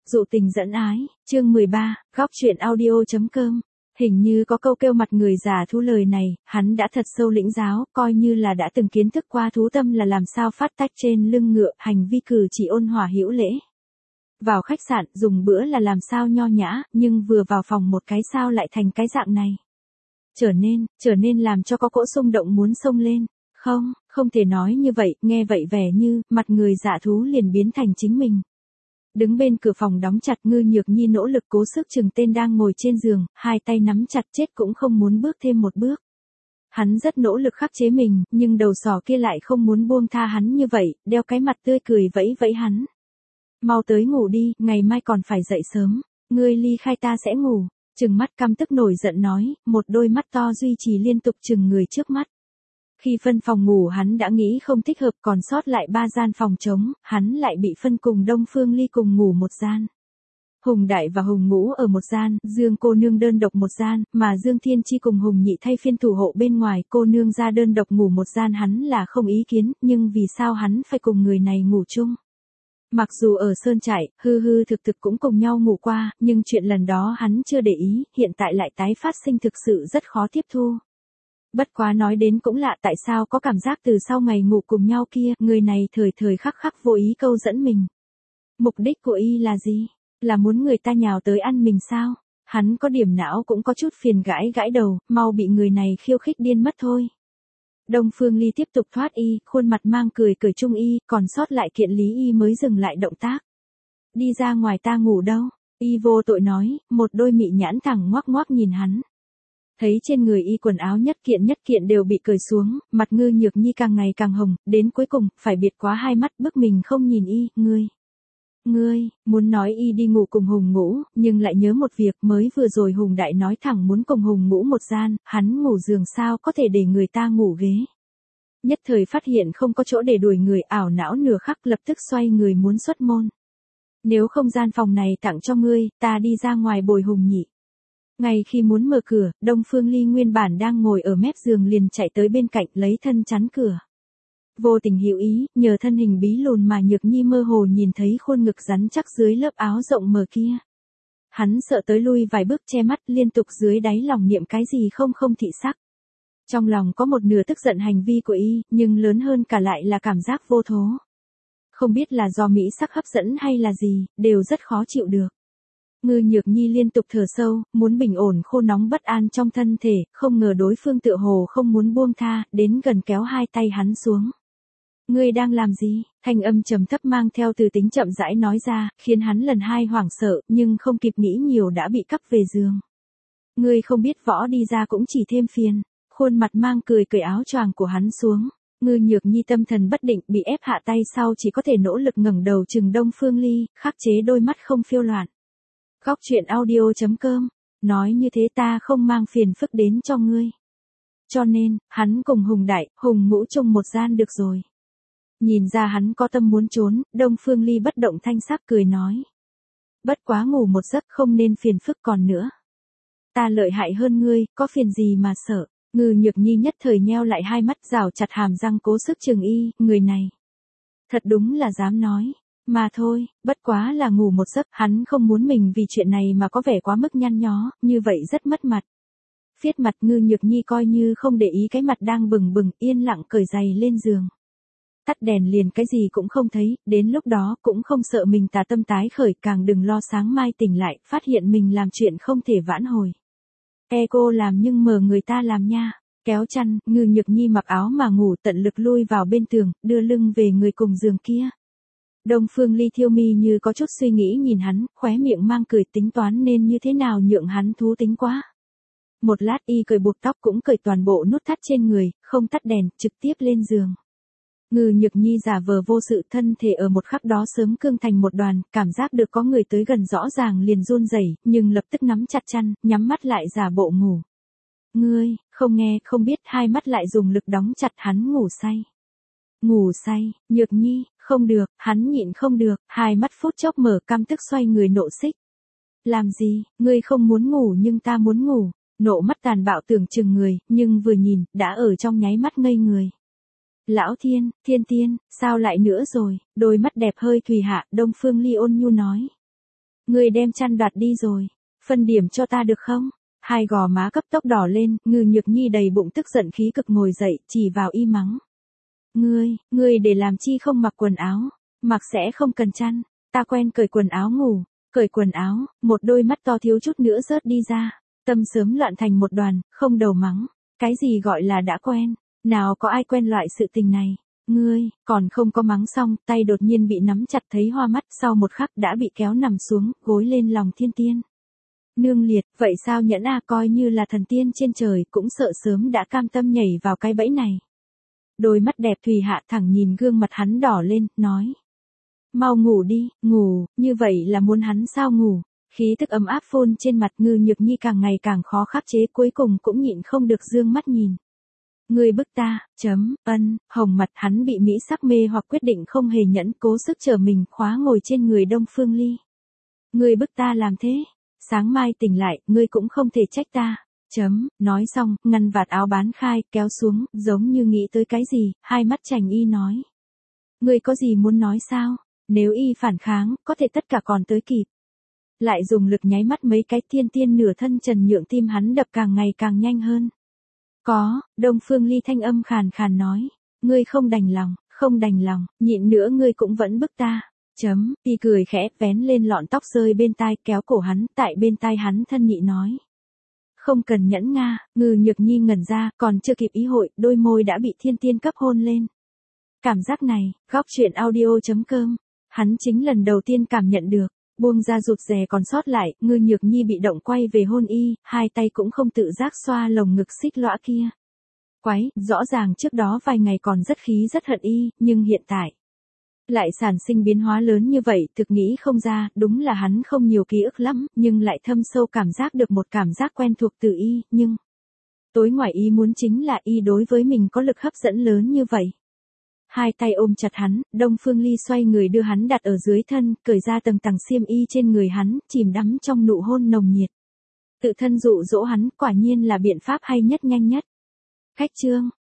Dụ tình dẫn ái, chương 13, góc truyện audio.com. Hình như có câu kêu mặt người già thú lời này, hắn đã thật sâu lĩnh giáo, coi như là đã từng kiến thức qua thú tâm là làm sao phát tách trên lưng ngựa, hành vi cử chỉ ôn hòa hữu lễ. Vào khách sạn, dùng bữa là làm sao nho nhã, nhưng vừa vào phòng một cái sao lại thành cái dạng này. Trở nên làm cho có cỗ xung động muốn xông lên. Không thể nói như vậy, nghe vậy vẻ như, mặt người dạ thú liền biến thành chính mình. Đứng bên cửa phòng đóng chặt, Ngư Nhược Nhi nỗ lực cố sức chừng tên đang ngồi trên giường, hai tay nắm chặt chết cũng không muốn bước thêm một bước. Hắn rất nỗ lực khắc chế mình, nhưng đầu sỏ kia lại không muốn buông tha hắn như vậy, đeo cái mặt tươi cười vẫy vẫy hắn. Mau tới ngủ đi, ngày mai còn phải dậy sớm, ngươi ly khai ta sẽ ngủ. Trừng mắt căm tức nổi giận nói, một đôi mắt to duy trì liên tục chừng người trước mắt. Khi phân phòng ngủ hắn đã nghĩ không thích hợp, còn sót lại 3 gian phòng trống, hắn lại bị phân cùng Đông Phương Ly cùng ngủ một gian. Hùng Đại và Hùng Ngũ ở một gian, Dương cô nương đơn độc một gian, mà Dương Thiên Chi cùng Hùng Nhị thay phiên thủ hộ bên ngoài, cô nương ra đơn độc ngủ một gian hắn là không ý kiến, nhưng vì sao hắn phải cùng người này ngủ chung? Mặc dù ở Sơn Trại, hư thực cũng cùng nhau ngủ qua, nhưng chuyện lần đó hắn chưa để ý, hiện tại lại tái phát sinh thực sự rất khó tiếp thu. Bất quá nói đến cũng lạ, tại sao có cảm giác từ sau ngày ngủ cùng nhau kia, người này thời khắc vô ý câu dẫn mình. Mục đích của y là gì? Là muốn người ta nhào tới ăn mình sao? Hắn có điểm não cũng có chút phiền gãi đầu, mau bị người này khiêu khích điên mất thôi. Đông Phương Ly tiếp tục thoát y, khuôn mặt mang cười chung y, còn sót lại kiện lý y mới dừng lại động tác. Đi ra ngoài ta ngủ đâu? Y vô tội nói, một đôi mị nhãn thẳng ngoác nhìn hắn. Thấy trên người y quần áo nhất kiện đều bị cởi xuống, mặt Ngư Nhược Nhi càng ngày càng hồng, đến cuối cùng, phải biệt quá hai mắt bức mình không nhìn y, ngươi, muốn nói y đi ngủ cùng Hùng Ngũ, nhưng lại nhớ một việc mới vừa rồi Hùng Đại nói thẳng muốn cùng Hùng Ngũ một gian, hắn ngủ giường sao có thể để người ta ngủ ghế. Nhất thời phát hiện không có chỗ để đuổi người, ảo não nửa khắc lập tức xoay người muốn xuất môn. Nếu không gian phòng này tặng cho ngươi, ta đi ra ngoài bồi Hùng Nhị. Ngay khi muốn mở cửa, Đông Phương Ly nguyên bản đang ngồi ở mép giường liền chạy tới bên cạnh lấy thân chắn cửa. Vô tình hữu ý, nhờ thân hình bí lùn mà Nhược Nhi mơ hồ nhìn thấy khuôn ngực rắn chắc dưới lớp áo rộng mở kia. Hắn sợ tới lui vài bước che mắt, liên tục dưới đáy lòng niệm cái gì không thị sắc. Trong lòng có một nửa tức giận hành vi của y, nhưng lớn hơn cả lại là cảm giác vô thố. Không biết là do mỹ sắc hấp dẫn hay là gì, đều rất khó chịu được. Ngư Nhược Nhi liên tục thở sâu, muốn bình ổn khô nóng bất an trong thân thể, không ngờ đối phương tựa hồ không muốn buông tha, đến gần kéo hai tay hắn xuống. Ngươi đang làm gì? Thanh âm trầm thấp mang theo từ tính chậm rãi nói ra, khiến hắn lần hai hoảng sợ, nhưng không kịp nghĩ nhiều đã bị cắp về giường. Ngươi không biết võ đi ra cũng chỉ thêm phiền. Khuôn mặt mang cười cởi áo choàng của hắn xuống. Ngư Nhược Nhi tâm thần bất định, bị ép hạ tay sau chỉ có thể nỗ lực ngẩng đầu chừng Đông Phương Ly, khắc chế đôi mắt không phiêu loạn. Góc truyện audio.com, nói như thế ta không mang phiền phức đến cho ngươi. Cho nên, hắn cùng Hùng Đại, Hùng Ngũ chung một gian được rồi. Nhìn ra hắn có tâm muốn trốn, Đông Phương Ly bất động thanh sắc cười nói. Bất quá ngủ một giấc không nên phiền phức còn nữa. Ta lợi hại hơn ngươi, có phiền gì mà sợ. Ngư Nhược Nhi nhất thời nheo lại hai mắt rào chặt hàm răng cố sức chừng y, người này. Thật đúng là dám nói. Mà thôi, bất quá là ngủ một giấc, hắn không muốn mình vì chuyện này mà có vẻ quá mức nhăn nhó, như vậy rất mất mặt. Phiết mặt Ngư Nhược Nhi coi như không để ý cái mặt đang bừng yên lặng cởi giày lên giường. Tắt đèn liền cái gì cũng không thấy, đến lúc đó cũng không sợ mình tà tâm tái khởi, càng đừng lo sáng mai tỉnh lại, phát hiện mình làm chuyện không thể vãn hồi. Cô làm nhưng mờ người ta làm nha. Kéo chăn, Ngư Nhược Nhi mặc áo mà ngủ tận lực lui vào bên tường, đưa lưng về người cùng giường kia. Đông Phương Ly thiêu mi như có chút suy nghĩ nhìn hắn, khóe miệng mang cười tính toán nên như thế nào nhượng hắn thú tính quá. Một lát y cởi buộc tóc cũng cởi toàn bộ nút thắt trên người, không tắt đèn, trực tiếp lên giường. Ngư Nhược Nhi giả vờ vô sự, thân thể ở một khắc đó sớm cương thành một đoàn, cảm giác được có người tới gần rõ ràng liền run rẩy, nhưng lập tức nắm chặt chăn, nhắm mắt lại giả bộ ngủ. Ngươi, không nghe, không biết, hai mắt lại dùng lực đóng chặt hắn ngủ say. Ngủ say, Nhược Nhi, không được, hắn nhịn không được, hai mắt phút chốc mở căm tức xoay người nộ xích. Làm gì, ngươi không muốn ngủ nhưng ta muốn ngủ, nộ mắt tàn bạo tưởng chừng người, nhưng vừa nhìn, đã ở trong nháy mắt ngây người. Lão Thiên, Thiên Tiên, sao lại nữa rồi, đôi mắt đẹp hơi thùy hạ, Đông Phương Ly ôn nhu nói. Ngươi đem chăn đoạt đi rồi. Phân điểm cho ta được không? Hai gò má cấp tốc đỏ lên, Ngư Nhược Nhi đầy bụng tức giận khí cực ngồi dậy, chỉ vào y mắng. Ngươi để làm chi không mặc quần áo, mặc sẽ không cần chăn, ta quen cởi quần áo ngủ, cởi quần áo, một đôi mắt to thiếu chút nữa rớt đi ra, tâm sớm loạn thành một đoàn, không đầu mắng, cái gì gọi là đã quen, nào có ai quen loại sự tình này, ngươi, còn không có mắng xong, tay đột nhiên bị nắm chặt thấy hoa mắt, sau một khắc đã bị kéo nằm xuống, gối lên lòng Thiên Tiên. Nương liệt, vậy sao nhẫn coi như là thần tiên trên trời cũng sợ sớm đã cam tâm nhảy vào cái bẫy này. Đôi mắt đẹp Thùy Hạ thẳng nhìn gương mặt hắn đỏ lên, nói. Mau ngủ đi, ngủ, như vậy là muốn hắn sao ngủ. Khí tức ấm áp phun trên mặt Ngư Nhược Nhi càng ngày càng khó khắc chế, cuối cùng cũng nhịn không được dương mắt nhìn. Ngươi bức ta, hồng mặt hắn bị mỹ sắc mê hoặc quyết định không hề nhẫn, cố sức trở mình khóa ngồi trên người Đông Phương Ly. Ngươi bức ta làm thế, sáng mai tỉnh lại, ngươi cũng không thể trách ta. Nói xong, ngăn vạt áo bán khai, kéo xuống, giống như nghĩ tới cái gì, hai mắt Trành Y nói. Ngươi có gì muốn nói sao? Nếu y phản kháng, có thể tất cả còn tới kịp. Lại dùng lực nháy mắt mấy cái, Thiên Tiên nửa thân trần nhượng, tim hắn đập càng ngày càng nhanh hơn. Có, Đông Phương Ly thanh âm khàn khàn nói. Ngươi không đành lòng, nhịn nữa ngươi cũng vẫn bức ta. Y cười khẽ, vén lên lọn tóc rơi bên tai, kéo cổ hắn, tại bên tai hắn thân nhị nói. Không cần nhẫn nga, Ngư Nhược Nhi ngẩn ra, còn chưa kịp ý hội, đôi môi đã bị Thiên Tiên cấp hôn lên. Cảm giác này, góc truyện audio.com, hắn chính lần đầu tiên cảm nhận được, buông ra rụt rè còn sót lại, Ngư Nhược Nhi bị động quay về hôn y, hai tay cũng không tự giác xoa lồng ngực xích lõa kia. Quái, rõ ràng trước đó vài ngày còn rất khí rất hận y, nhưng hiện tại lại sản sinh biến hóa lớn như vậy, thực nghĩ không ra, đúng là hắn không nhiều ký ức lắm, nhưng lại thâm sâu cảm giác được một cảm giác quen thuộc từ y, nhưng tối ngoài y muốn chính là y đối với mình có lực hấp dẫn lớn như vậy. Hai tay ôm chặt hắn, Đông Phương Ly xoay người đưa hắn đặt ở dưới thân, cởi ra tầng tầng xiêm y trên người hắn, chìm đắm trong nụ hôn nồng nhiệt. Tự thân dụ dỗ hắn, quả nhiên là biện pháp hay nhất nhanh nhất. Khách chương